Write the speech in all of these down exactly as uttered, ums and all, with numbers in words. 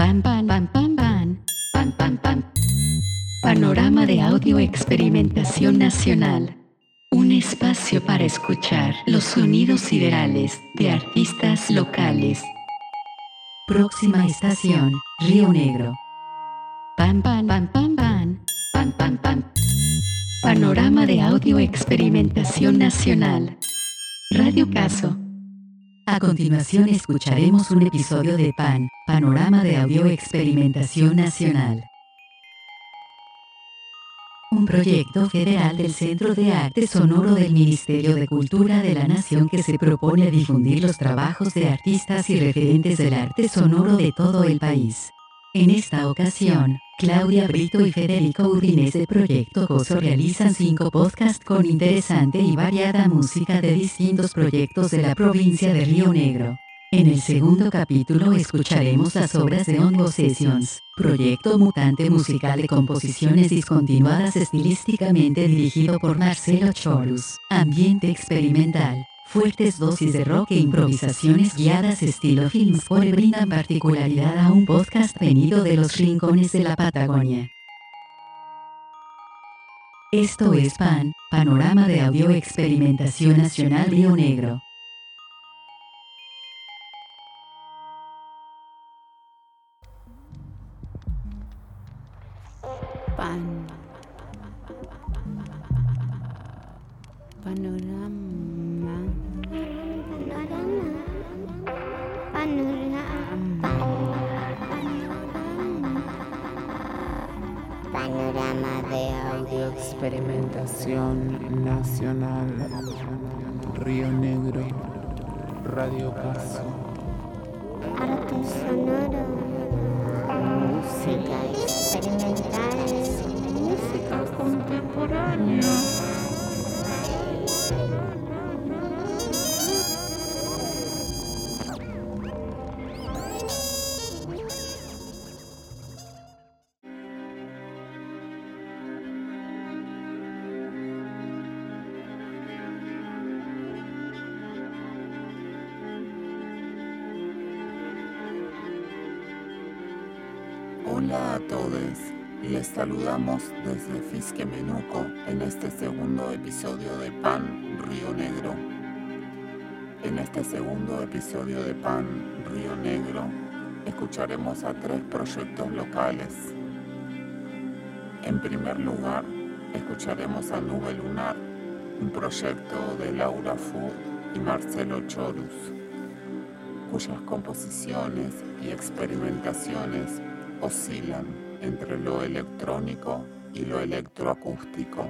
Pan, pan, pan, pan, pan, pan, pan, pan. Panorama de Audio Experimentación Nacional. Un espacio para escuchar los sonidos siderales de artistas locales. Próxima estación, Río Negro. Pan, pan, pan, pan, pan, pan, pan, pan. Panorama de Audio Experimentación Nacional. Radio Caso. A continuación escucharemos un episodio de PAN, Panorama de Audio Experimentación Nacional. Un proyecto federal del Centro de Arte Sonoro del Ministerio de Cultura de la Nación que se propone difundir los trabajos de artistas y referentes del arte sonoro de todo el país. En esta ocasión, Claudia Brito y Federico Udinese de Proyecto Coso realizan cinco podcasts con interesante y variada música de distintos proyectos de la provincia de Río Negro. En el segundo capítulo escucharemos las obras de Hongo Sessions, proyecto mutante musical de composiciones discontinuadas estilísticamente dirigido por Marcelo Chorus, ambiente experimental. Fuertes dosis de rock e improvisaciones guiadas estilo film score brindan particularidad a un podcast venido de los rincones de la Patagonia. Esto es PAN, Panorama de Audio Experimentación Nacional Río Negro. PAN. Panorama. Panorama de Audio Experimentación Nacional Río Negro. Radio Caso. Arte sonoro, música experimental, Música contemporánea. Hola a todos, les saludamos desde Fisquemenuco en este segundo episodio de PAN Río Negro. En este segundo episodio de PAN Río Negro escucharemos a tres proyectos locales. En primer lugar, escucharemos a Nube Lunar, un proyecto de Laura Fu y Marcelo Chorus, cuyas composiciones y experimentaciones oscilan entre lo electrónico y lo electroacústico.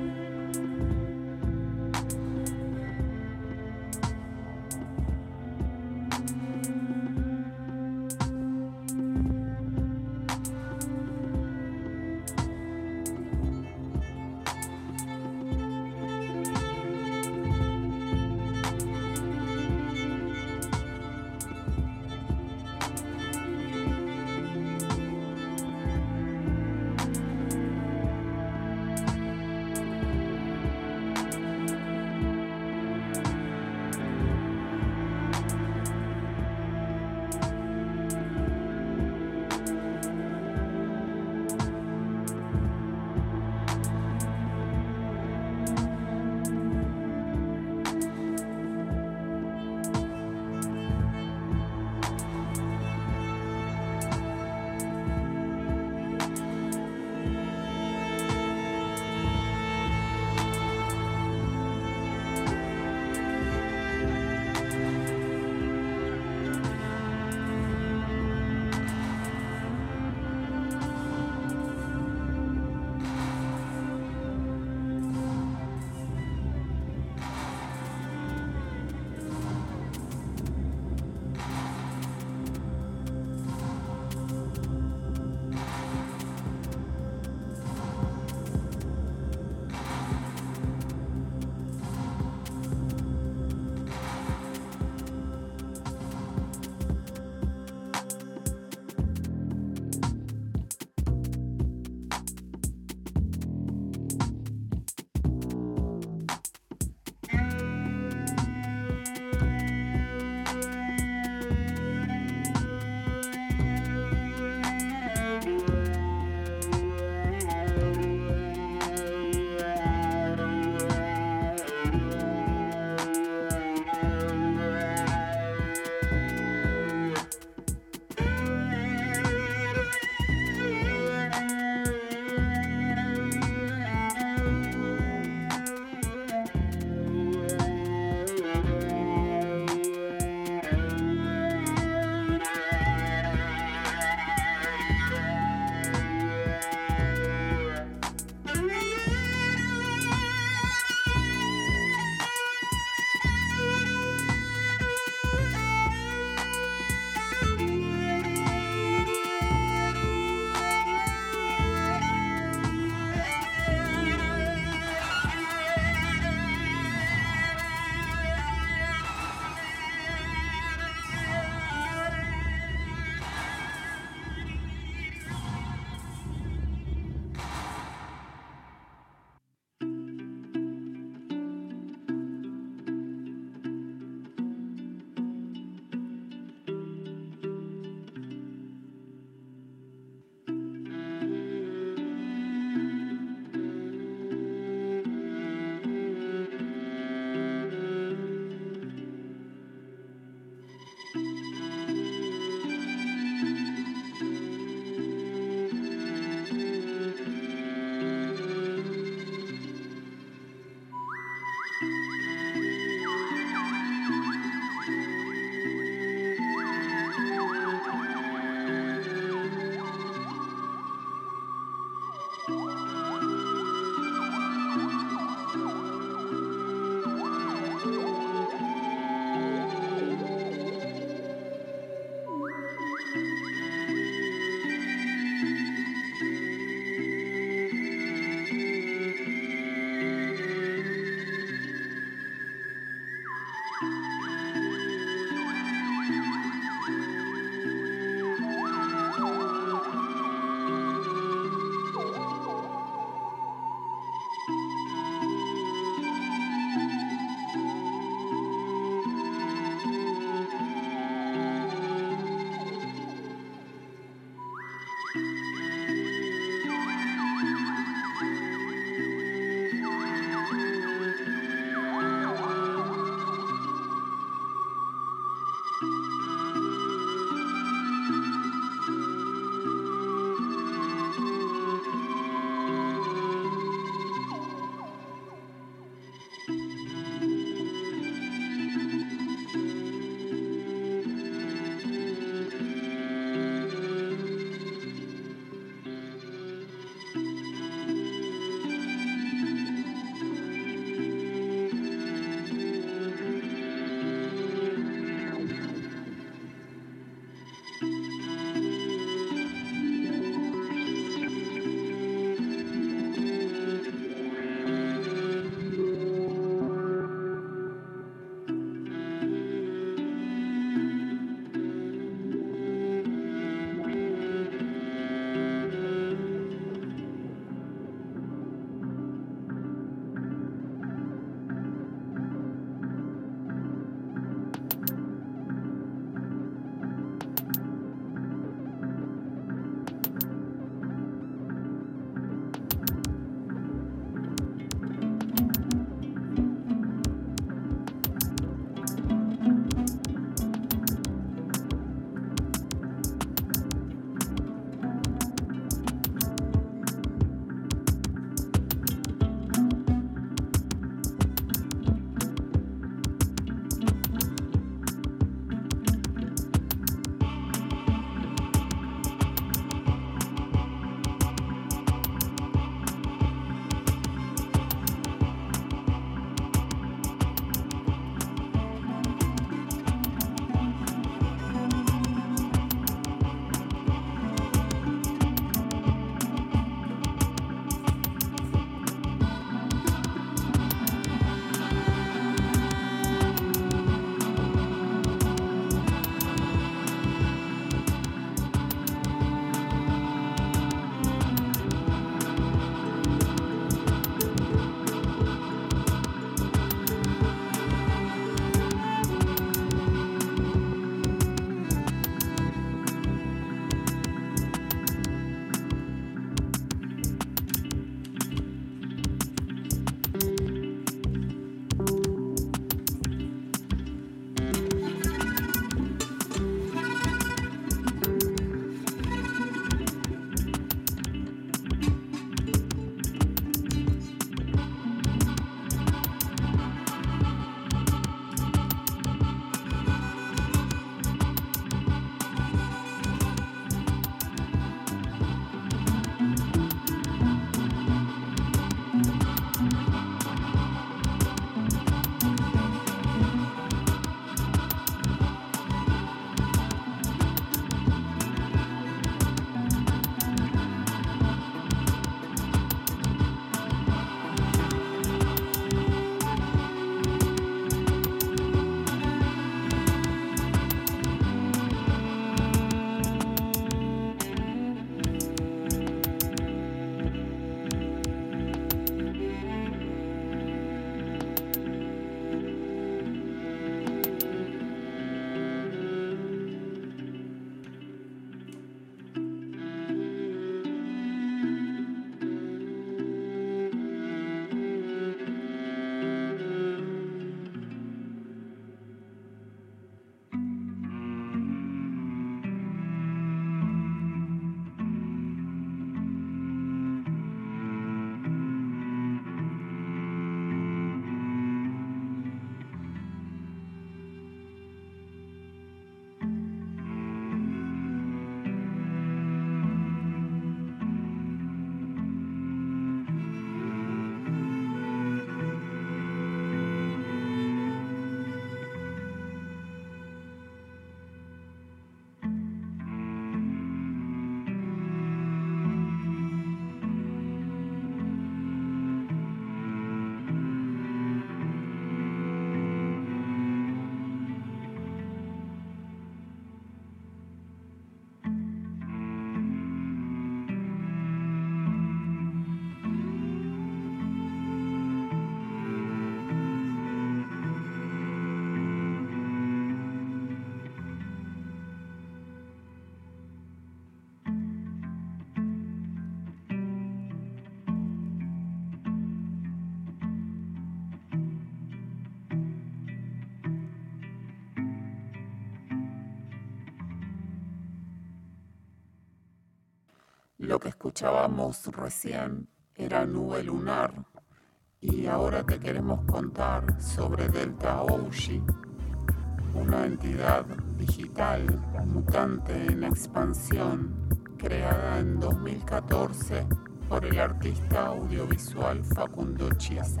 Lo que escuchábamos recién era Nube Lunar y ahora te queremos contar sobre Delta Ouji, una entidad digital mutante en expansión creada en dos mil catorce por el artista audiovisual Facundo Chiesa.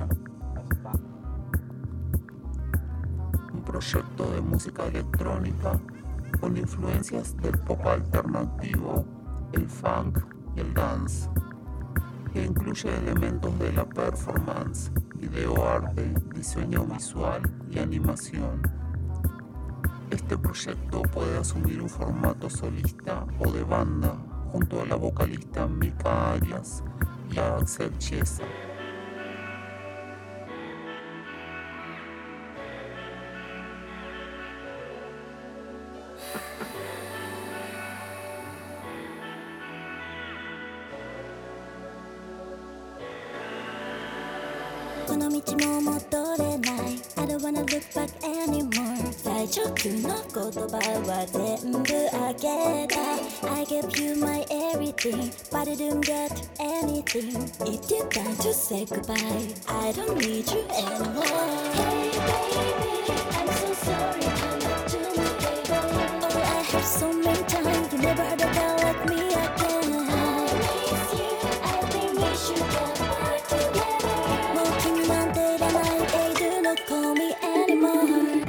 Un proyecto de música electrónica con influencias del pop alternativo, el funk y el dance, que incluye elementos de la performance, videoarte, diseño visual y animación. Este proyecto puede asumir un formato solista o de banda junto a la vocalista Mika Arias y a Axel Chiesa. I don't wanna look back anymore. 最初の言葉は全部あげた I gave you my everything, but I didn't get anything. It's your time to say goodbye. I don't need you anymore. Hey baby, I'm so sorry. Come back to me, baby. Oh, I have so many times. You never heard a girl like me again. I miss you. I think we should get back together. もう君なんていらない。Do not call me anymore.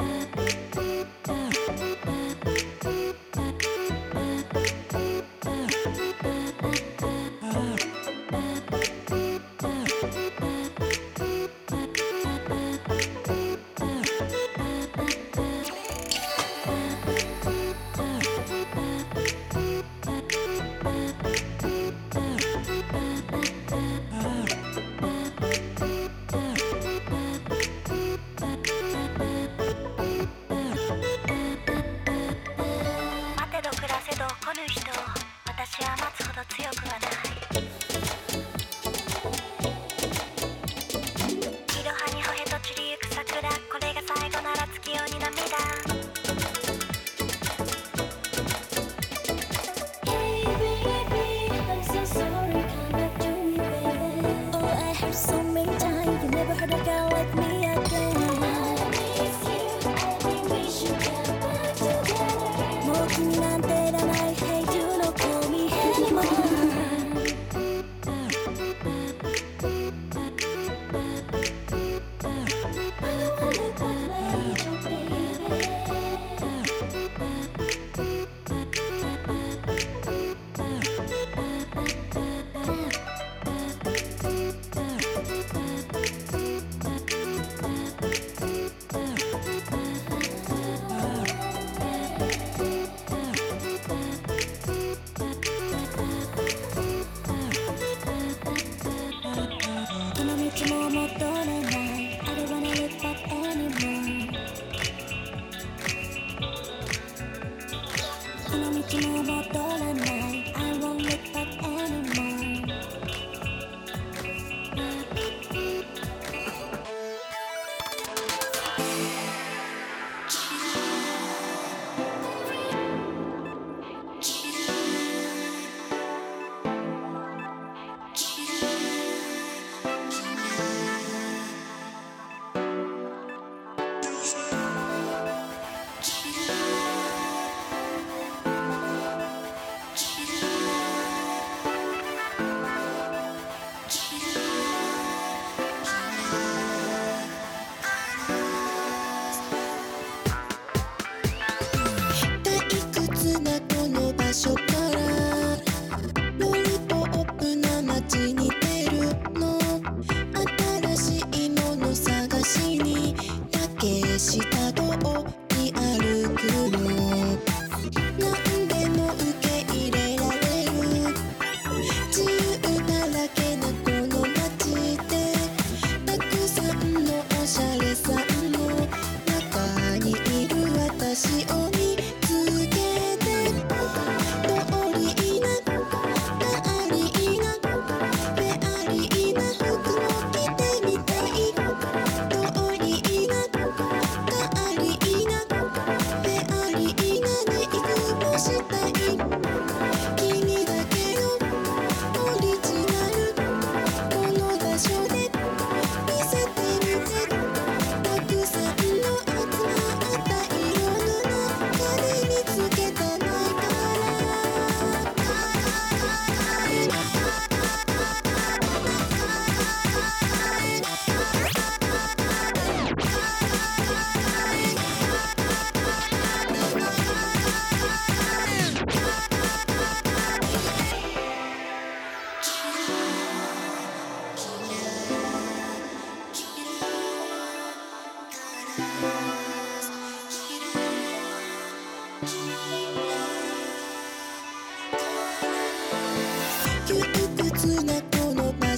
Alina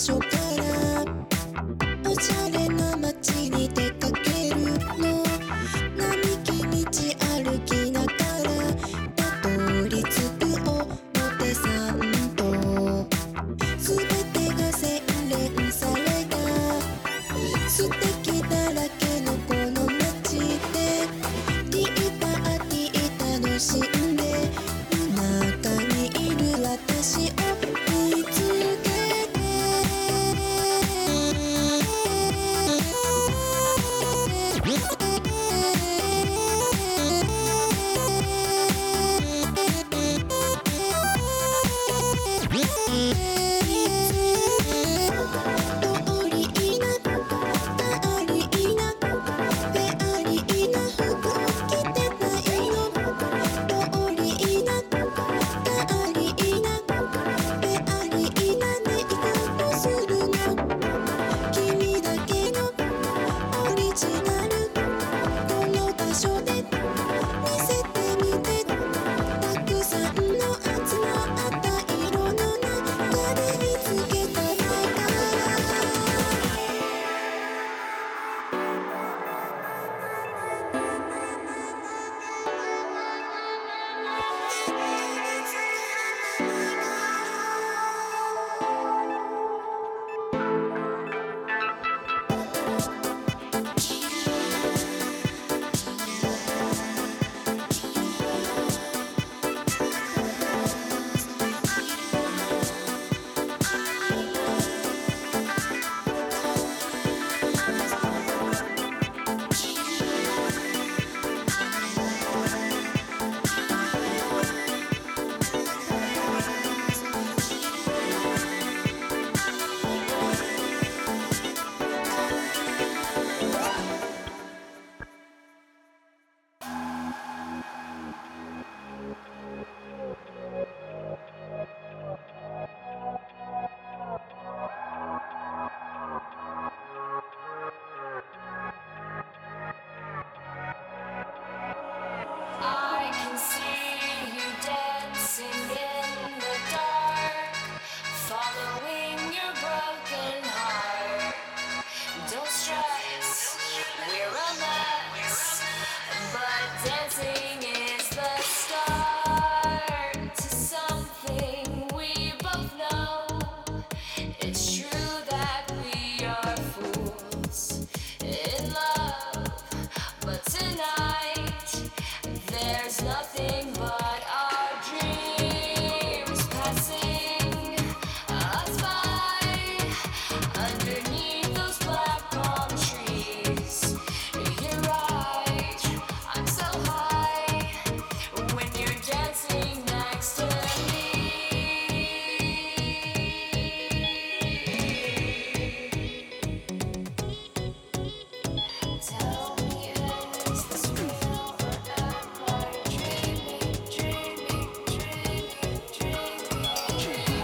所からおしゃれな街に出かけるの並木道歩きながらたどり着く表参道すべてが洗練された素敵だらけのこの街でティーパーティー楽しんで中にいる私を見つけて通りいなたりいなフェアリーな服を着てないの通りいなたりいなフェアリーなネイルをするの君だけのオリジナルこの場所で見せてみてたくさんの集まった色の中で見つけただから I can see you dancing in the dark, following your broken heart. Don't stress, we're a mess, but dancing is the start to something we both know. It's true that we are fools in love, but tonight there's nothing but our dreams passing us by underneath those black palm trees. You're right, I'm so high when you're dancing next to me. Tell me, is this real or am I dreaming, dreaming, dreaming, dreaming,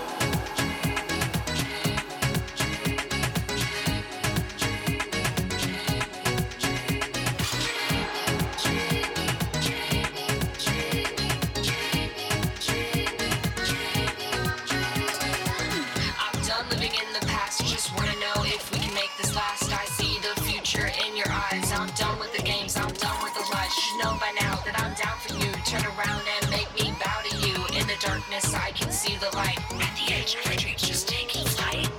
I'm done living in the past, just wanna know if we can make this last. I see the future in your eyes. I'm done with the games, I'm done with the lies. You should know by now that I'm down for you. Turn around and make me bow to you. In the darkness I can see the light. At the edge of my dreams, just taking flight.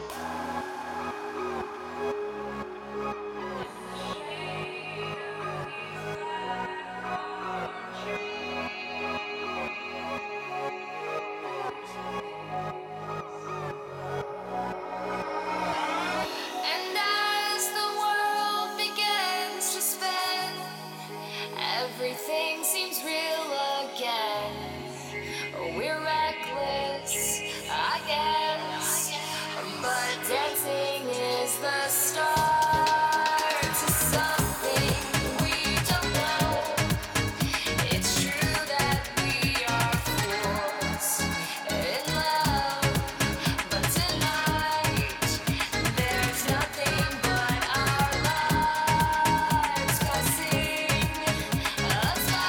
And as the world begins to spin, everything seems real again. We're reckless, I guess, but dancing is the start to something we don't know. It's true that we are fools in love, but tonight there's nothing but our lives passing us by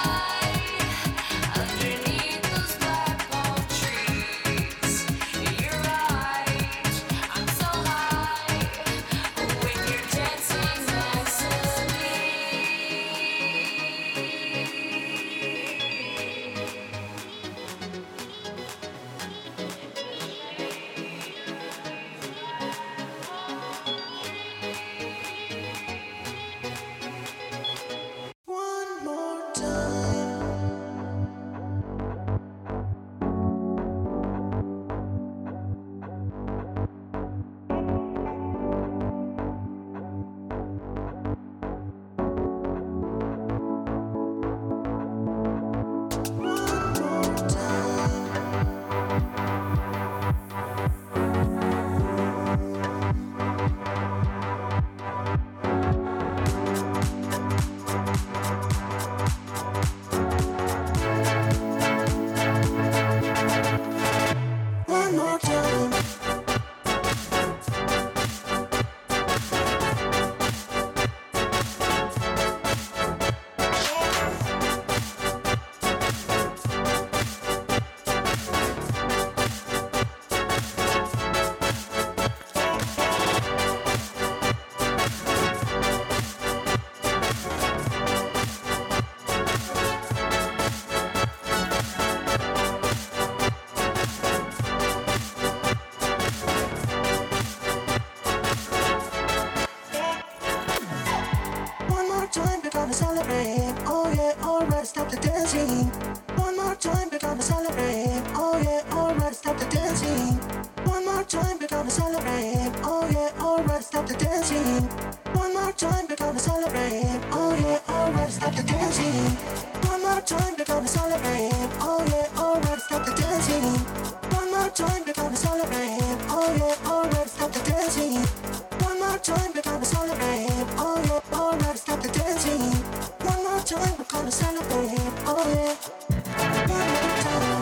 gonna celebrate. Oh yeah, alright, stop the dancing. One more time, we're gonna celebrate. Oh yeah, alright, stop the dancing. One more time, we're gonna celebrate. Oh yeah, alright, stop the dancing. One more time, we're gonna celebrate. Oh yeah, alright, stop the dancing. One more time, we're gonna celebrate. Oh yeah, alright, stop the dancing. One more time, we're gonna celebrate. Oh yeah, alright, stop the dancing. One more time, we're gonna celebrate. Oh yeah, alright, stop the dancing. One more time, we're gonna celebrate. Oh yeah, one more time.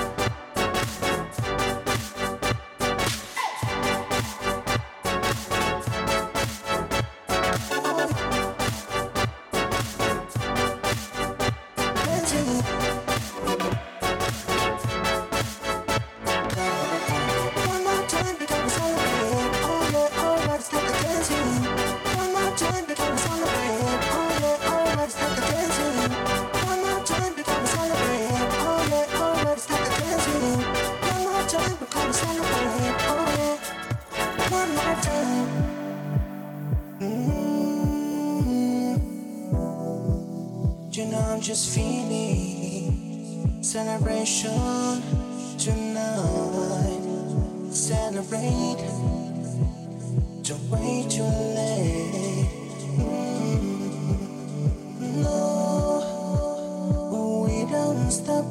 Just feeling celebration tonight. Celebrate, don't wait too late. Mm, no, we don't stop.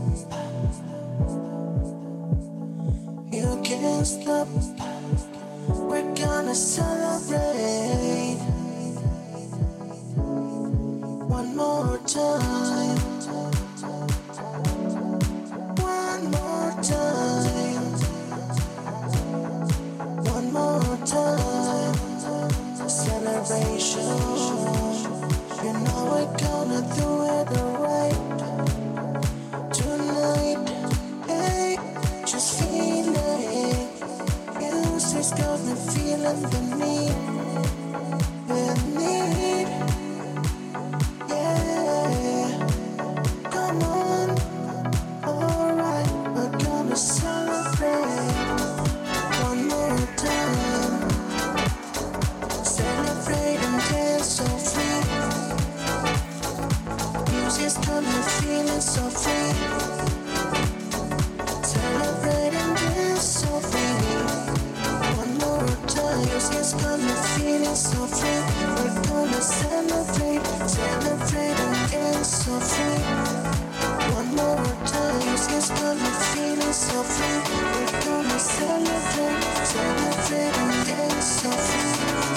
You can't stop. We're gonna celebrate one more time. One more time. One more time. Celebration. You know we're gonna do it right tonight. Hey, just feel it. Music's got me feeling the need. The need. Come on, alright, we're gonna celebrate one more time. Celebrate and dance so free. Music's got me feeling so free. Celebrate and dance so free. One more time. Music's got me feeling so free. We're gonna celebrate, celebrate and dance so free. One more time, it's got me feeling so free. We're gonna celebrate, celebrate and dance so free.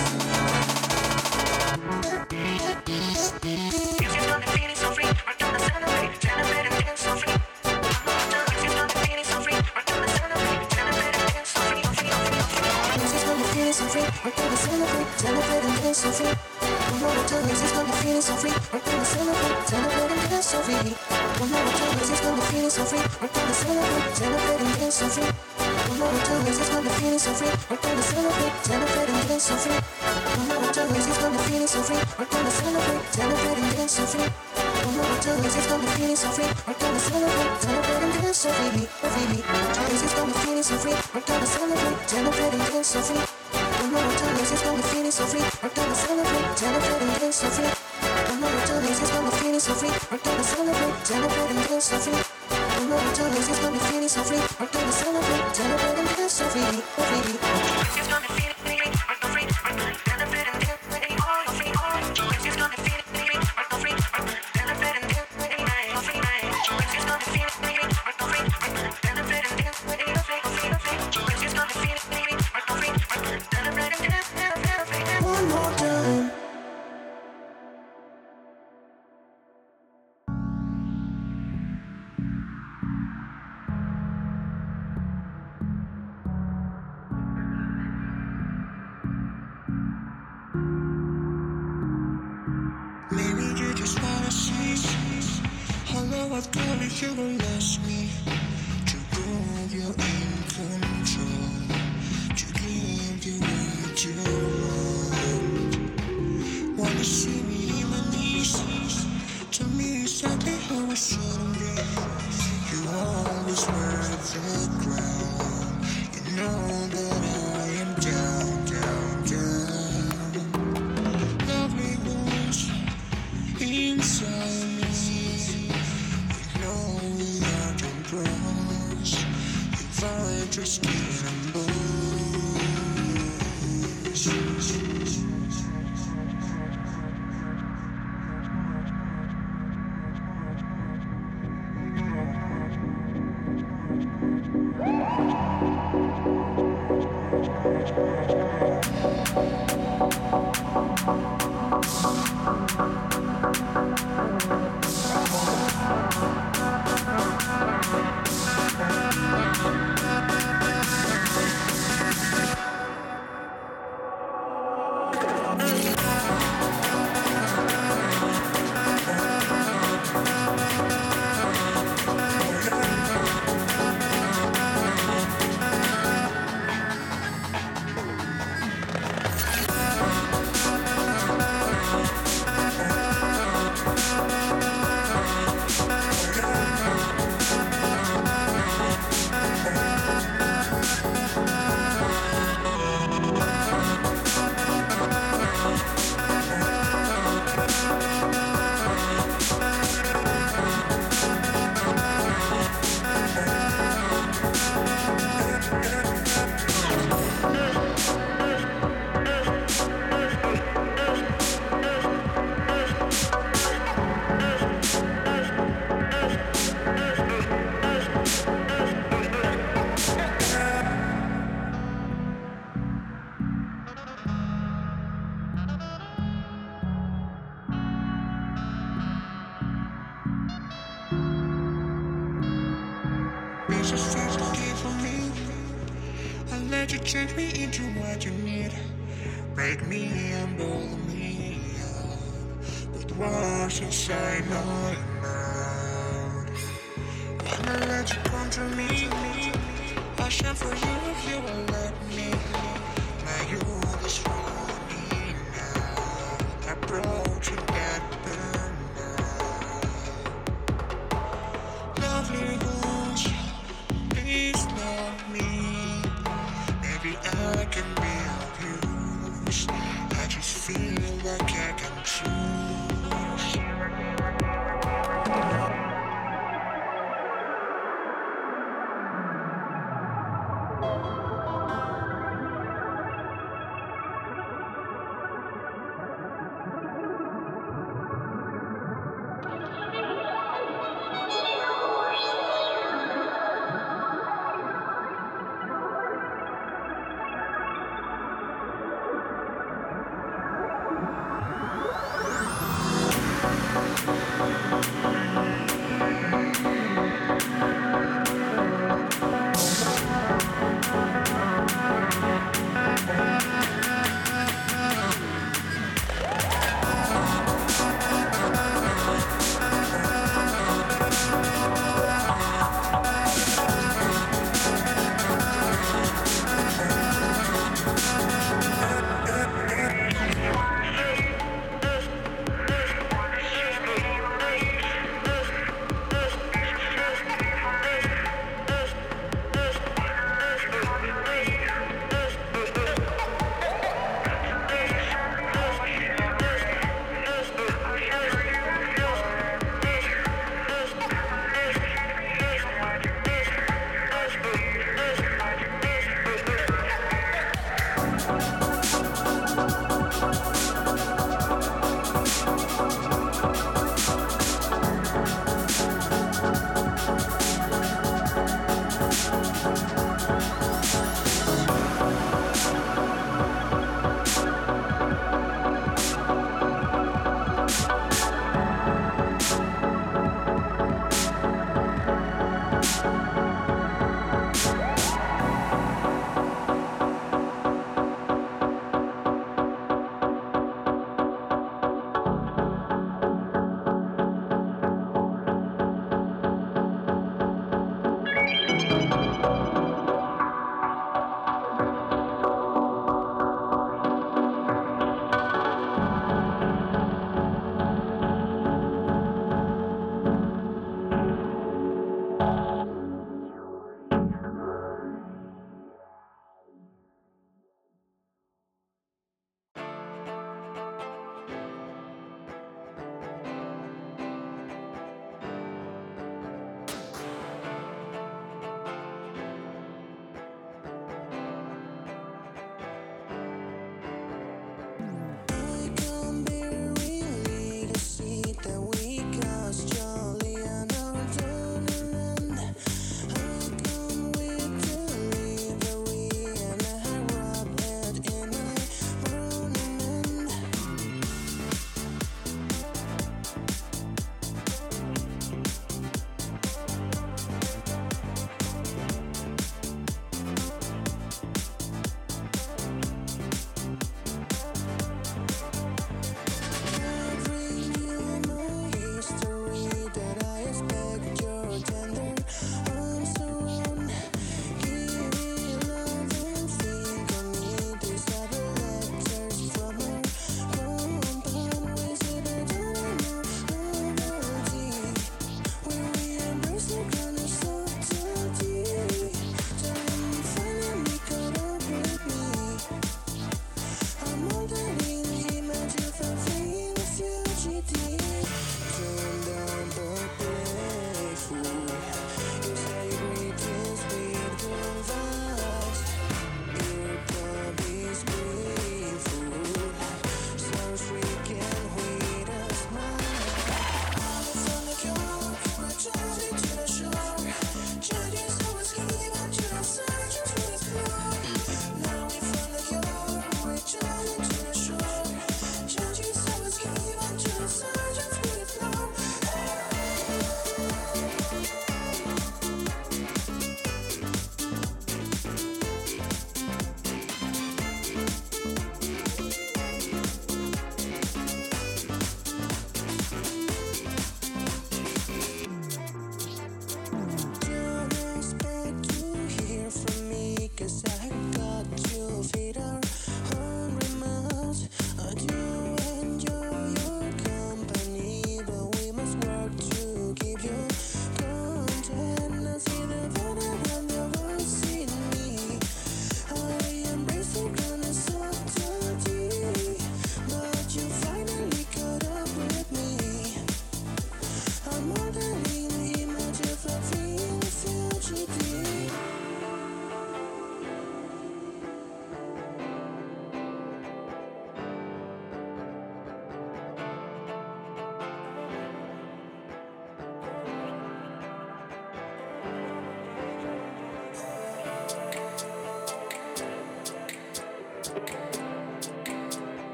Music's got me feeling so free. We're gonna celebrate, celebrate and dance so free. One more time, music's got me feeling so free. We're gonna celebrate, celebrate and dance so free. Music's got me feeling so free. We're gonna celebrate, celebrate and dance so free. One more time, music's got me feeling so free. We're gonna celebrate, celebrate and dance so free. One more time, music's got me feeling so free. We're gonna celebrate, celebrate and dance so free. One more time, music's got me feeling so free. We're gonna celebrate, celebrate and dance so free. One more time, music's got me feeling so free. We're gonna celebrate, celebrate and dance so free. One more time, music's got me feeling so free. We're gonna celebrate, celebrate and dance so free. Music's got me feeling so free. We're gonna celebrate, celebrate and dance so free. One more time, music's got me feeling so free. We're gonna celebrate, celebrate and dance so free. One more time, music's got me feeling so free. We're gonna celebrate, celebrate and dance so free. One more time, music's got me feeling so free. We're gonna celebrate, celebrate and dance so free. Music's got me feeling free. We're gonna free. We're gonna celebrate and dance so free. Music's got me feeling free. We're gonna free. We're gonna celebrate and dance so free. Music's got me feeling free. We're gonna free. We're gonna celebrate and dance so free. Music's got me feeling free. We're gonna free. We're gonna celebrate and dance so free. One more time. Maybe you just wanna see. Although I've told you you will ask me to prove you're in control, to give you what you want. Wanna see me in my knees? Tell me exactly how I should be. You always wear the crown. You know that I am down, down, down. Lovely wounds. inside me. You know I can cross if I just can't lose. This is fifty for me. I'll let you change me into what you need. Break me and blow me up with words inside my mouth. Wanna let you come to me. I'll shine for you if you will let me. Now you destroy me now. Approach you that burn now. Lovely goose, please love me. Maybe I can be of use. I just feel like I can choose.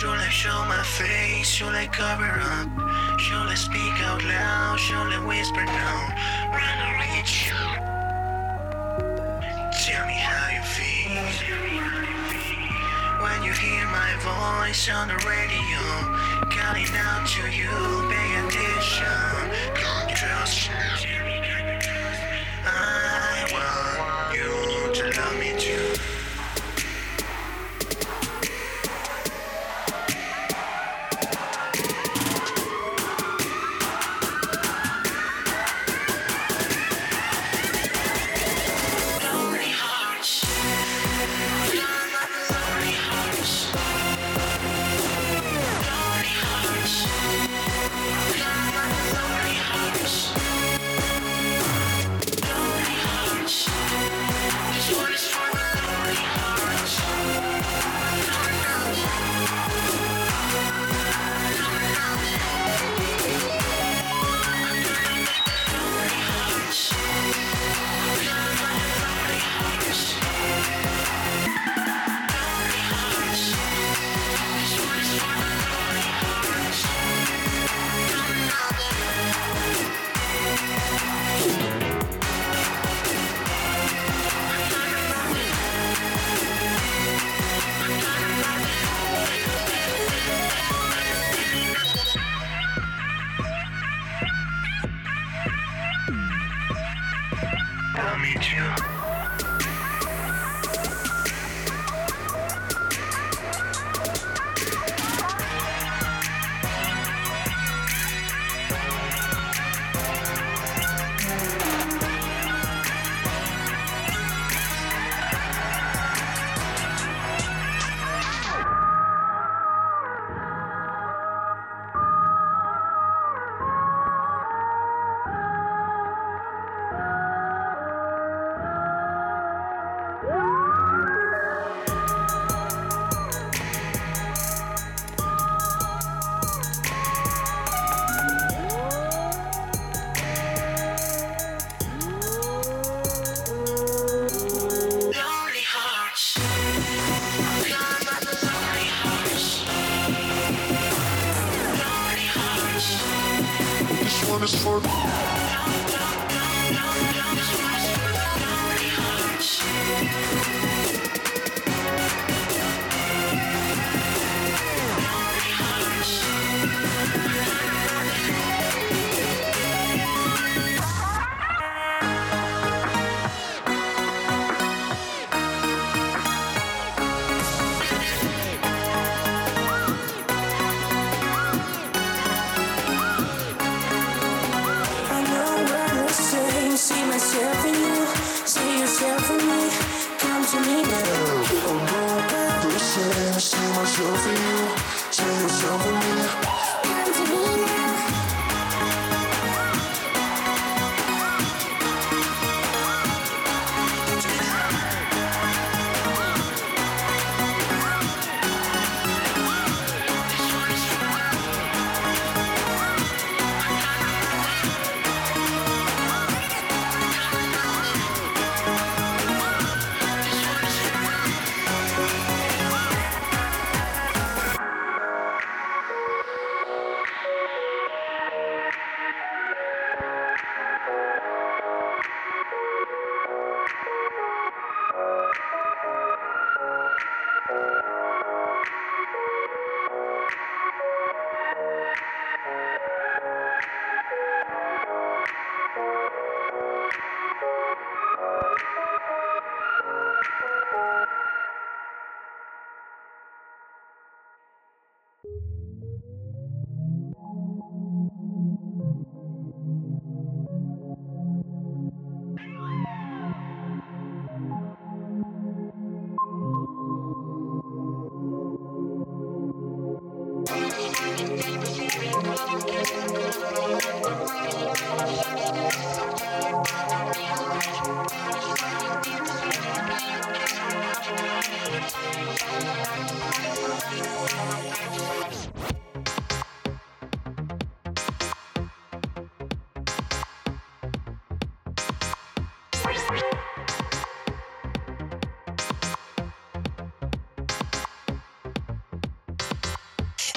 Should I show my face? Should I cover up? Should I speak out loud? Should I whisper now? Run to reach you. Tell me how you feel. When you hear my voice on the radio, calling out to you, pay attention. Can't trust you. I want you to love me too. I'll meet you. Is for see myself in you, see yourself in me, come to me now. Oh no, listen, see myself in you, see yourself in me, come to me now.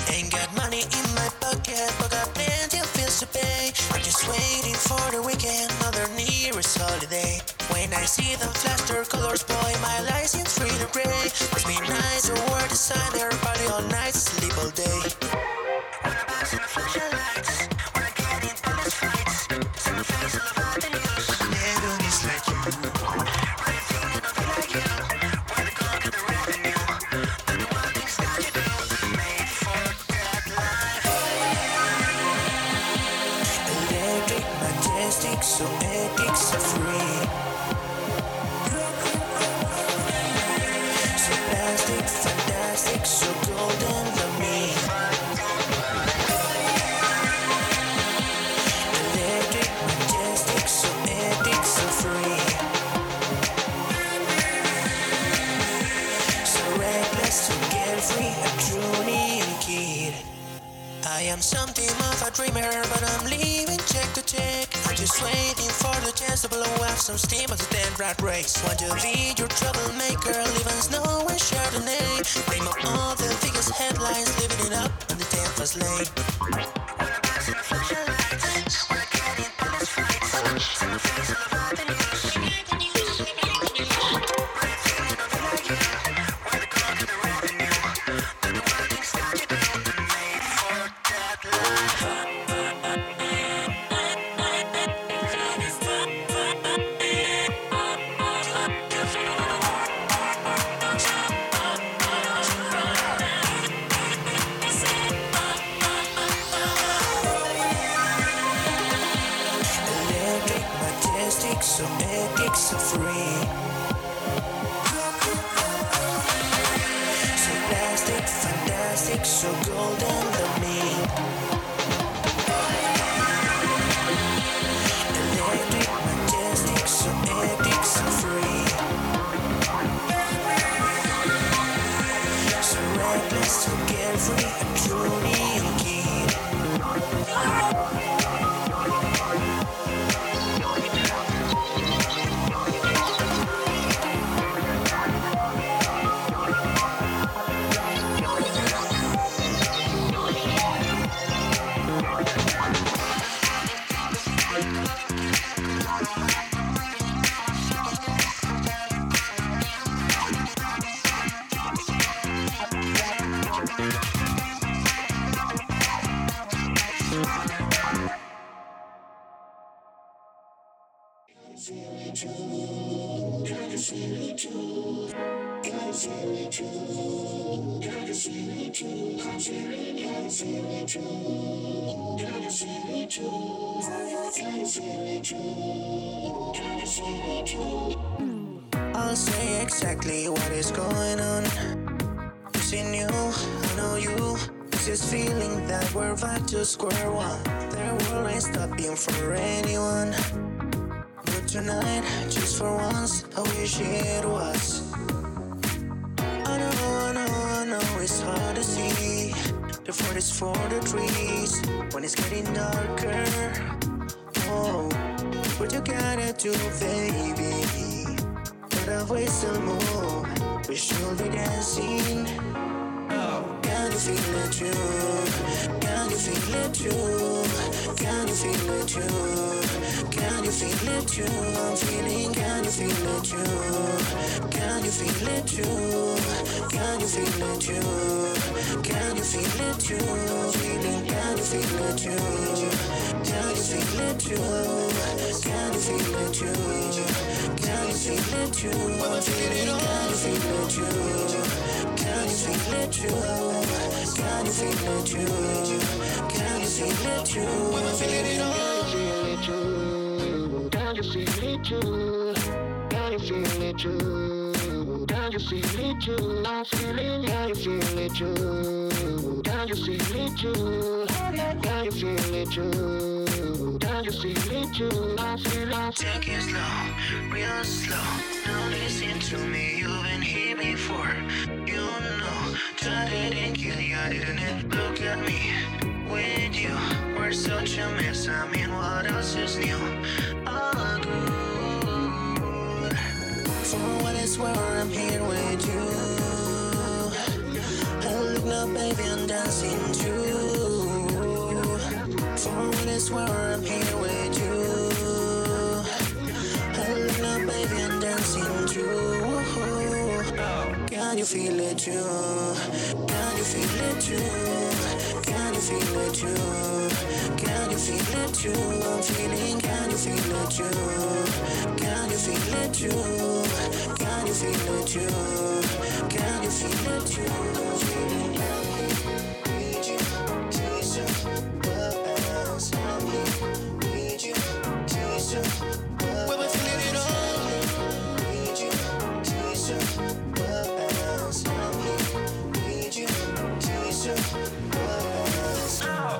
Ain't got money in my pocket, but got plenty of bills to pay. I'm just waiting for the weekend, another nearest holiday. When I see them flash their colors, boy, my life seems really gray. Must be nice to wear designer, party all night, sleep all day. When I pass in the flashing lights, when I get in police fights, see my face all over the news. Never is like you. Right thinking of you like you. When the clock at the revenue, but the one thing's that you do, made for that life. Electric, majestic, so epic, so free. So plastic, fantastic, so golden, love me. Electric, majestic, so epic, so free. So reckless, so carefree, a true neon kid. I am something of a dreamer, but I'm leaving check to check. I'm just waiting for the chance to blow up some steam at the ten rat race. Want to be your troublemaker, leaving snow and Chardonnay. Name of all the biggest headlines, living it up on the ten fast lane. When I pass in the flashing lights, when I get in police fights, see my face all over the news. Right thinking of you like you, when the clock at the revenue, but the one thing's that you do, made for that life. Electric, majestic, so epic, so free. So plastic, fantastic, so golden, love me. Electric, majestic, so epic, so free. So reckless, so carefree, a true neon kid. I'll say exactly what is going on. Missing you, I know you. It's this feeling that we're back to square one. There world ain't stopping for anyone. But tonight, just for once, I wish it was. I know, I know, I know it's hard to see. The forest for the trees when it's getting darker. Oh, what you gotta do, baby? But I've wasted still move. We should be dancing. Can you feel it too? Can you feel it too? Can you feel it too? Can you feel it too? I'm feeling. Can you feel it too? Can you feel it too? Can you feel it too? Can you feel it too? Feeling. Can you feel it too? Can you feel it too? Can you feel it too? Can you feel it too? I'm feeling. Can you feel it too? Can you feel it too? Can you feel it too? Can you feel it too? I'm feeling it all. Can you feel it too? Can you feel it too? Can you feel it too? I'm feeling. Can you feel it too? Can you feel it too? Can you feel it too? Can you feel it too? I'm feeling. Take it slow, real slow. Don't listen to me, you've been here before. You know, tried it and kill you, I didn't look at me. With you, we're such a mess. I mean, what else is new? All good. For what it's worth, I'm here with you. I look now up, baby, I'm dancing too. For minutes where I'm here with you. Hold up, baby, I'm dancing too. Can you feel it too? Can you feel it too? Can you feel it too? Can you feel it too? I'm feeling, can you feel it too? Can you feel it too? Can you feel it too? Can you feel it too? I'm feeling like need you, tease you, what else? I'm here, need you, tease you, what we're feeling it all. Need you, tease you, what else? I'm here, need you, tease you, what else? Oh.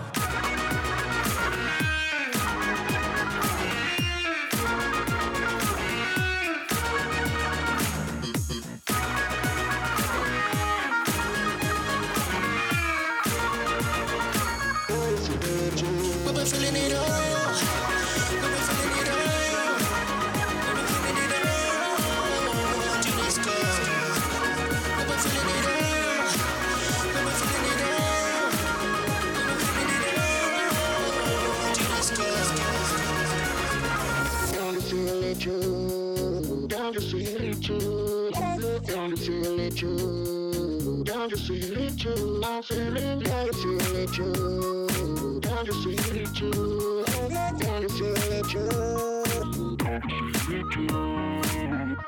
We've been feeling it all. We've been feeling it all. We've been feeling it all. To this club. We've been feeling it all. We've been feeling it all. We've been feeling it all. To this club. Don't you feel it too? Don't you feel it too? Don't you feel it too? Don't you feel it too? I'm feeling, don't you feel it too? Don't you feel it too? Don't you feel it too? Don't you feel it too?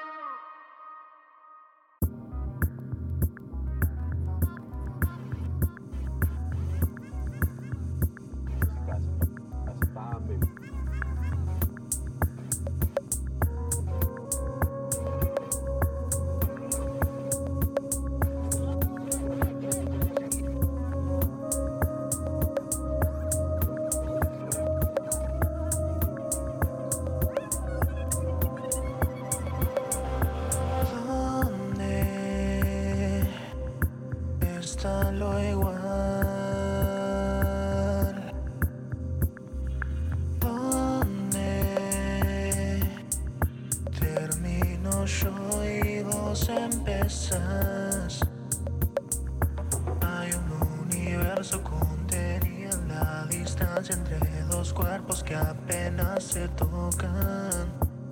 Hay un universo contenido en la distancia entre dos cuerpos que apenas se tocan.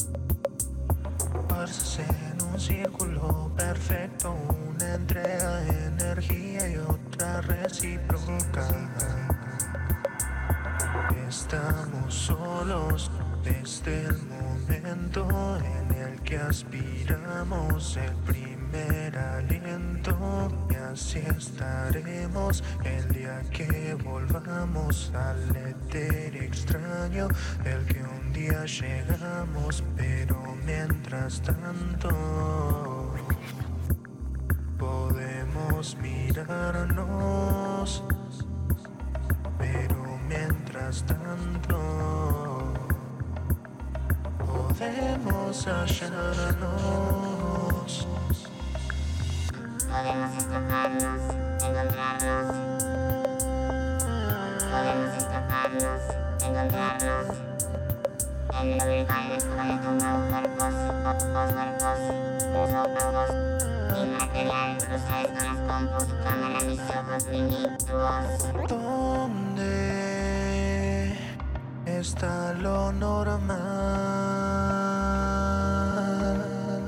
Fuerzas en un círculo perfecto, una entrega de energía y otra recíproca. Estamos solos desde el momento en el que aspiramos el primer aliento, y así estaremos el día que volvamos al éter extraño del que un día llegamos. Pero mientras tanto podemos mirarnos, pero mientras tanto podemos hallarnos. Podemos escaparnos, encontrarnos. Podemos escaparnos, encontrarnos. En el aire descubriendo cuerpos, pocos cuerpos, nosotros. Inmaterial, los tres compus, cámara, mis ojos, vení, tu voz. ¿Dónde está lo normal?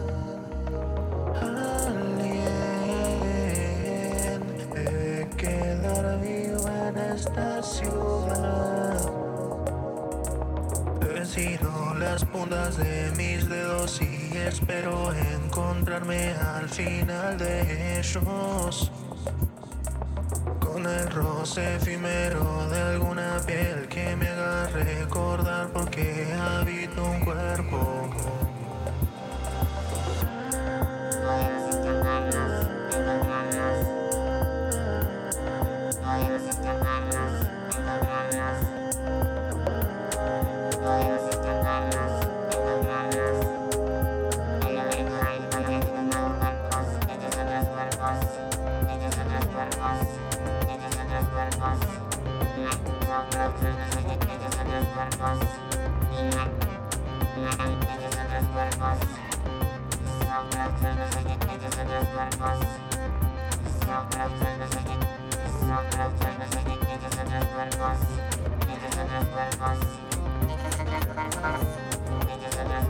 Alguien debe quedar vivo en esta ciudad. Estiro las puntas de mis dedos y espero encontrarme al final de ellos, con el roce efímero de alguna piel que me haga recordar por qué habito un cuerpo. Podemos escaparnos, encontrarnos. Podemos escaparnos, encontrarnos. Podemos escaparnos, encontrarnos. En el aire descubriendo cuerpos, desde otros cuerpos, desde otros cuerpos. Cuerpos, nosotros, desde otros cuerpos,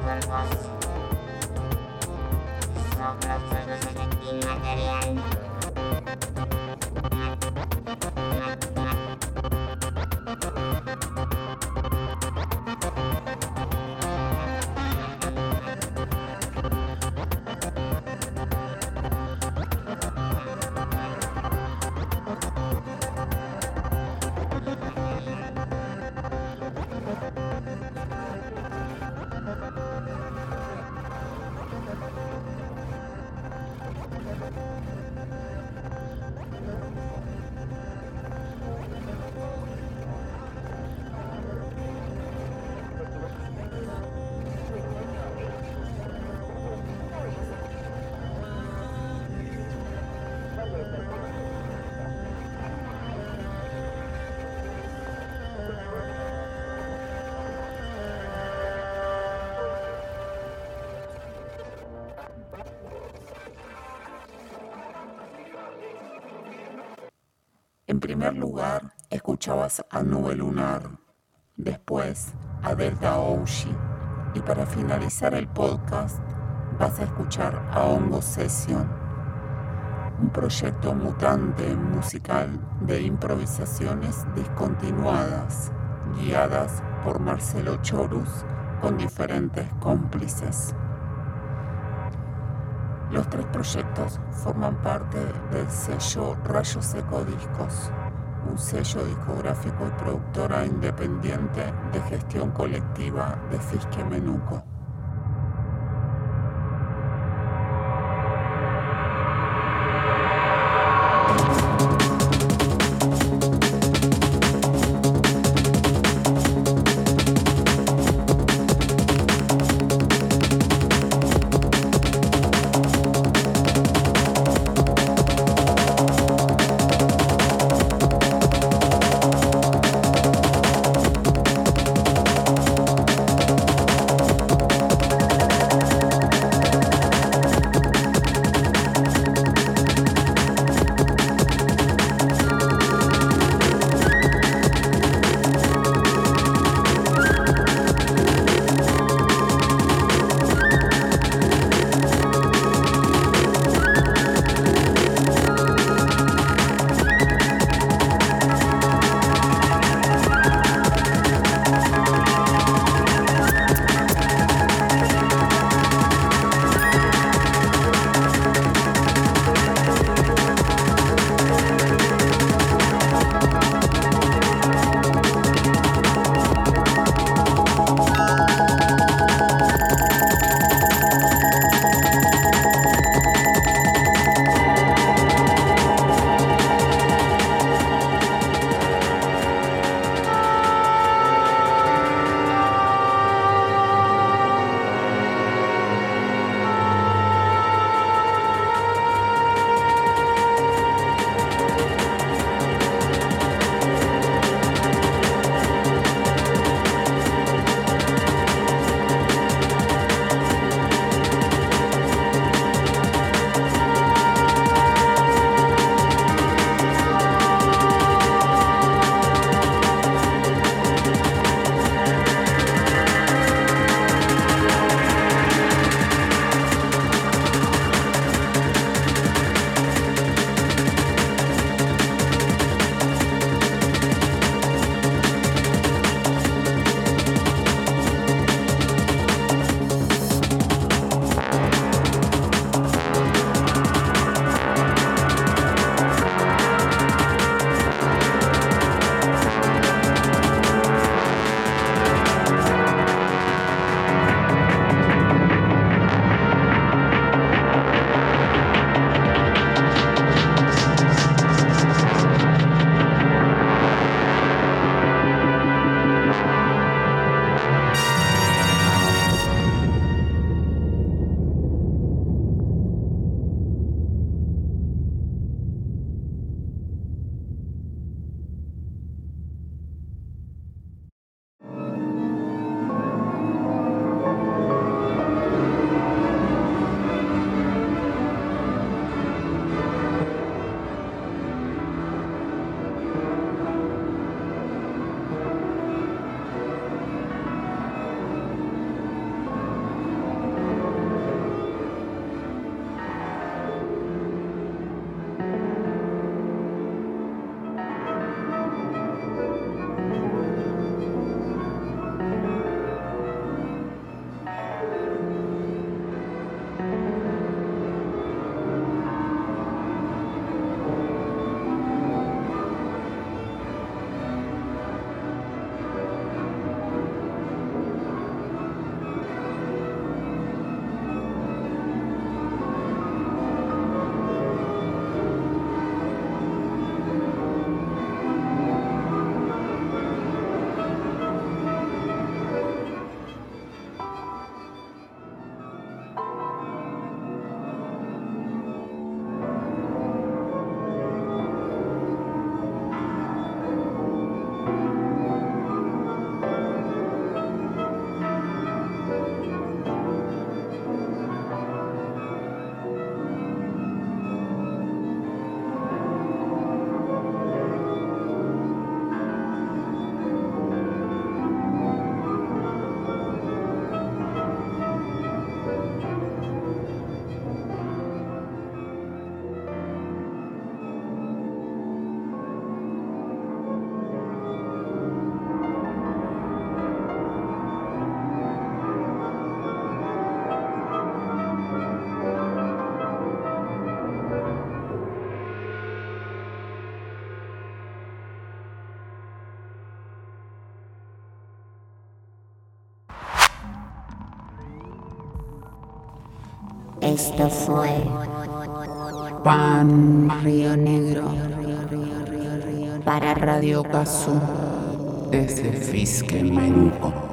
En primer lugar, escuchabas a Nube Lunar, después a Delta Oushi, y para finalizar el podcast vas a escuchar a Hongo Session, un proyecto mutante musical de improvisaciones discontinuadas, guiadas por Marcelo Chorus con diferentes cómplices. Los tres proyectos forman parte del sello Rayo Seco Discos, un sello discográfico y productora independiente de gestión colectiva de Fisque Menuco. Esto fue Pan Río Negro para Radio Cazú desde Fisque Menuco.